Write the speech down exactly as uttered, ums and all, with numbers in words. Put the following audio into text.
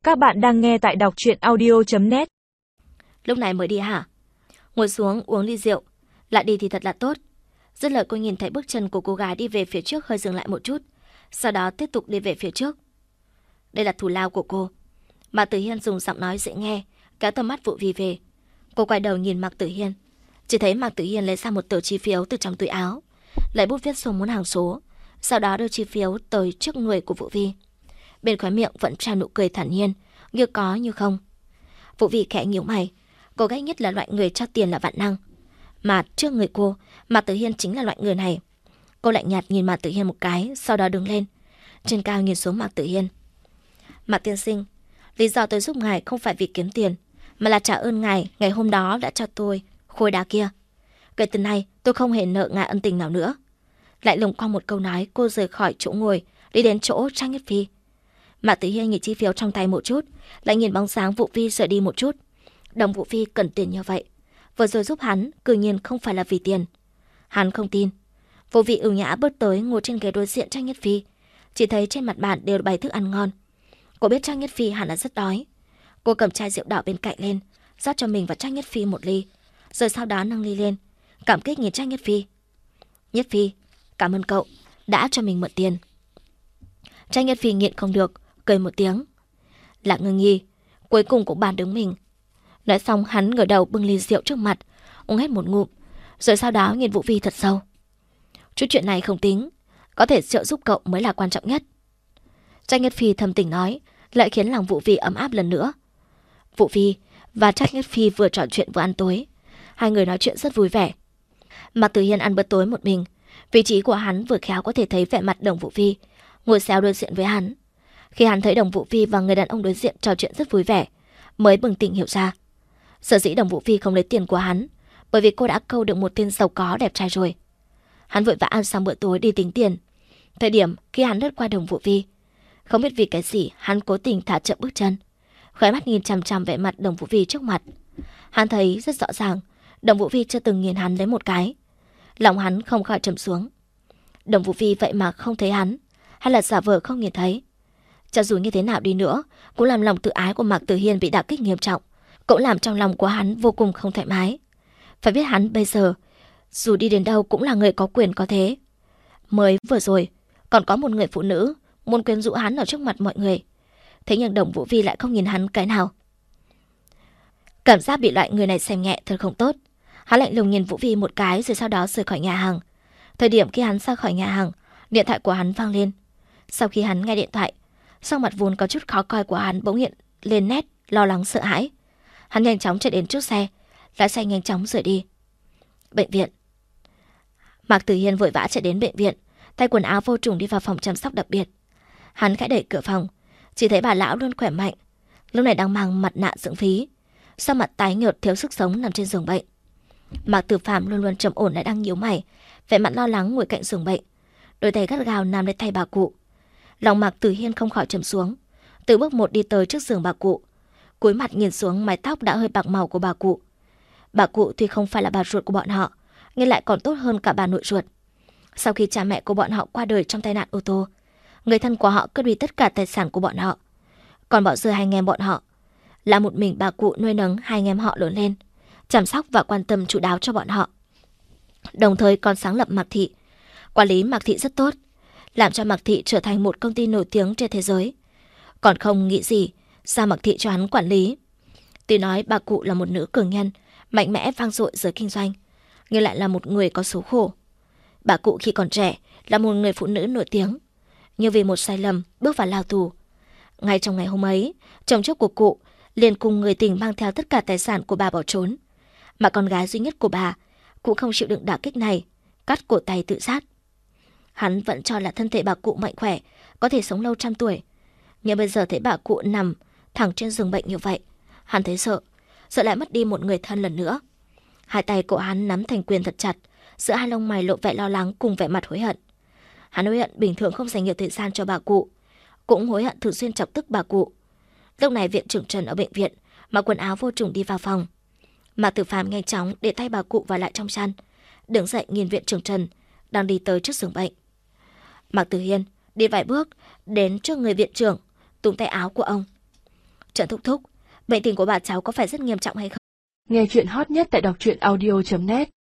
Các bạn đang nghe tại đọc truyện audio chấm net. Lúc này mới đi hả? Ngồi xuống uống ly rượu. Lại đi thì thật là tốt. Dứt lời cô nhìn thấy bước chân của cô gái đi về phía trước hơi dừng lại một chút, sau đó tiếp tục đi về phía trước. Đây là thù lao của cô. Mạc Tử Hiên dùng giọng nói dễ nghe kéo tầm mắt Vũ Vi về. Cô quay đầu nhìn Mạc Tử Hiên, chỉ thấy Mạc Tử Hiên lấy ra một tờ chi phiếu từ trong túi áo, lấy bút viết số muốn hàng số, sau đó đưa chi phiếu tới trước người của Vũ Vi. Bên khóe miệng vẫn tràn nụ cười thản nhiên, như có như không. Vũ Vi khẽ nhíu mày. Cô ghét nhất là loại người cho tiền là vạn năng, mà trước người cô, Mạc Tử Hiên chính là loại người này. Cô lạnh nhạt nhìn Mạc Tử Hiên một cái, sau đó đứng lên, trên cao nhìn xuống Mạc Tử Hiên. Mạc tiên sinh, lý do tôi giúp ngài không phải vì kiếm tiền, mà là trả ơn ngài ngày hôm đó đã cho tôi khối đá kia. Kể từ nay tôi không hề nợ ngài ân tình nào nữa. Lại lùng qua một câu nói, cô rời khỏi chỗ ngồi, đi đến chỗ Trang Nhất Phi. Mạc Tử Hiên nhìn chi phiếu trong tay một chút, lại nhìn bóng dáng Vũ Vi rời đi một chút. Đồng Vũ Vi cần tiền như vậy, vừa rồi giúp hắn cư nhiên không phải là vì tiền. Hắn không tin. Vũ Vi ưu nhã bước tới ngồi trên ghế đối diện Trang Nhất Phi, chỉ thấy trên mặt bàn đều bày thức ăn ngon. Cô biết Trang Nhất Phi hẳn là rất đói. Cô cầm chai rượu đỏ bên cạnh lên, rót cho mình và Trang Nhất Phi một ly, rồi sau đó nâng ly lên, cảm kích nhìn Trang Nhất Phi. Nhất Phi, cảm ơn cậu đã cho mình mượn tiền. Trang Nhất Phi nghiện không được, cười một tiếng. Lạc Ngưng Nhi, cuối cùng cũng bàn đứng mình. Nói xong hắn ngửa đầu bưng ly rượu trước mặt, uống hết một ngụm, rồi sau đó nhìn Vũ Vi thật sâu. Chút chuyện này không tính, có thể trợ giúp cậu mới là quan trọng nhất. Trang Nhất Phi thầm tình nói, lại khiến lòng Vũ Vi ấm áp lần nữa. Vũ Vi và Trang Nhất Phi vừa trò chuyện vừa ăn tối, hai người nói chuyện rất vui vẻ. Mạc Tử Hiên ăn bữa tối một mình, vị trí của hắn vừa khéo có thể thấy vẻ mặt Đồng Vũ Vi ngồi xéo đối diện với hắn. Khi hắn thấy Đồng Vũ Vi và người đàn ông đối diện trò chuyện rất vui vẻ, mới bừng tỉnh hiểu ra. Sở dĩ Đồng Vũ Vi không lấy tiền của hắn, bởi vì cô đã câu được một tên giàu có đẹp trai rồi. Hắn vội vã ăn xong bữa tối đi tính tiền. Thời điểm khi hắn lướt qua Đồng Vũ Vi, không biết vì cái gì hắn cố tình thả chậm bước chân, khóe mắt nhìn chằm chằm vẻ mặt Đồng Vũ Vi trước mặt. Hắn thấy rất rõ ràng Đồng Vũ Vi chưa từng nhìn hắn lấy một cái. Lòng hắn không khỏi trầm xuống. Đồng Vũ Vi vậy mà không thấy hắn, hay là giả vờ không nhìn thấy? Cho dù như thế nào đi nữa, cũng làm lòng tự ái của Mạc Tử Hiên bị đả kích nghiêm trọng, cũng làm trong lòng của hắn vô cùng không thoải mái. Phải biết hắn bây giờ, dù đi đến đâu cũng là người có quyền có thế. Mới vừa rồi, còn có một người phụ nữ muốn quyến rũ hắn ở trước mặt mọi người. Thế nhưng Đồng Vũ Vi lại không nhìn hắn cái nào. Cảm giác bị loại người này xem nhẹ thật không tốt. Hắn lạnh lùng nhìn Vũ Vi một cái rồi sau đó rời khỏi nhà hàng. Thời điểm khi hắn ra khỏi nhà hàng, điện thoại của hắn vang lên. Sau khi hắn nghe điện thoại, sắc mặt vốn có chút khó coi của hắn bỗng hiện lên nét lo lắng sợ hãi. Hắn nhanh chóng chạy đến trước xe, lái xe nhanh chóng rời đi. Bệnh viện. Mạc Tử Hiên vội vã chạy đến bệnh viện, thay quần áo vô trùng đi vào phòng chăm sóc đặc biệt. Hắn khẽ đẩy cửa phòng, chỉ thấy bà lão luôn khỏe mạnh, lúc này đang mang mặt nạ dưỡng khí, sắc mặt tái nhợt thiếu sức sống nằm trên giường bệnh. Mạc Tử Phạm luôn luôn trầm ổn lại đang nhíu mày, vẻ mặt lo lắng ngồi cạnh giường bệnh, đôi tay gắt gao nắm lấy tay bà cụ. Lòng Mạc Tử Hiên không khỏi trầm xuống, từ bước một đi tới trước giường bà cụ, cúi mặt nhìn xuống mái tóc đã hơi bạc màu của bà cụ. Bà cụ tuy không phải là bà ruột của bọn họ, nhưng lại còn tốt hơn cả bà nội ruột. Sau khi cha mẹ của bọn họ qua đời trong tai nạn ô tô, người thân của họ cướp đi tất cả tài sản của bọn họ, còn bỏ rơi hai anh em bọn họ. Là một mình bà cụ nuôi nấng hai anh em họ lớn lên, chăm sóc và quan tâm chu đáo cho bọn họ. Đồng thời còn sáng lập Mạc Thị, quản lý Mạc Thị rất tốt, làm cho Mạc Thị trở thành một công ty nổi tiếng trên thế giới. Còn không nghĩ gì sao Mạc Thị cho hắn quản lý. Tuy nói bà cụ là một nữ cường nhân, mạnh mẽ vang dội giới kinh doanh, nhưng lại là một người có số khổ. Bà cụ khi còn trẻ là một người phụ nữ nổi tiếng, nhưng vì một sai lầm bước vào lao tù. Ngay trong ngày hôm ấy, chồng trước của cụ liền cùng người tình mang theo tất cả tài sản của bà bỏ trốn, mà con gái duy nhất của bà cũng không chịu đựng đả kích này, cắt cổ tay tự sát. Hắn vẫn cho là thân thể bà cụ mạnh khỏe, có thể sống lâu trăm tuổi, nhưng bây giờ thấy bà cụ nằm thẳng trên giường bệnh như vậy, hắn thấy sợ, sợ lại mất đi một người thân lần nữa. Hai tay của hắn nắm thành quyền thật chặt, giữa hai lông mày lộ vẻ lo lắng cùng vẻ mặt hối hận. Hắn hối hận bình thường không dành nhiều thời gian cho bà cụ, cũng hối hận thường xuyên chọc tức bà cụ. Lúc này viện trưởng Trần ở bệnh viện, mặc quần áo vô trùng đi vào phòng. Mạc Tử Phàm nhanh chóng để tay bà cụ vào lại trong chăn, đứng dậy nhìn viện trưởng Trần đang đi tới trước giường bệnh. Mạc Tử Hiên đi vài bước đến trước người viện trưởng, túm tay áo của ông. Trần thúc thúc, bệnh tình của bà cháu có phải rất nghiêm trọng hay không? Nghe chuyện hot nhất tại đọc truyện audio chấm net.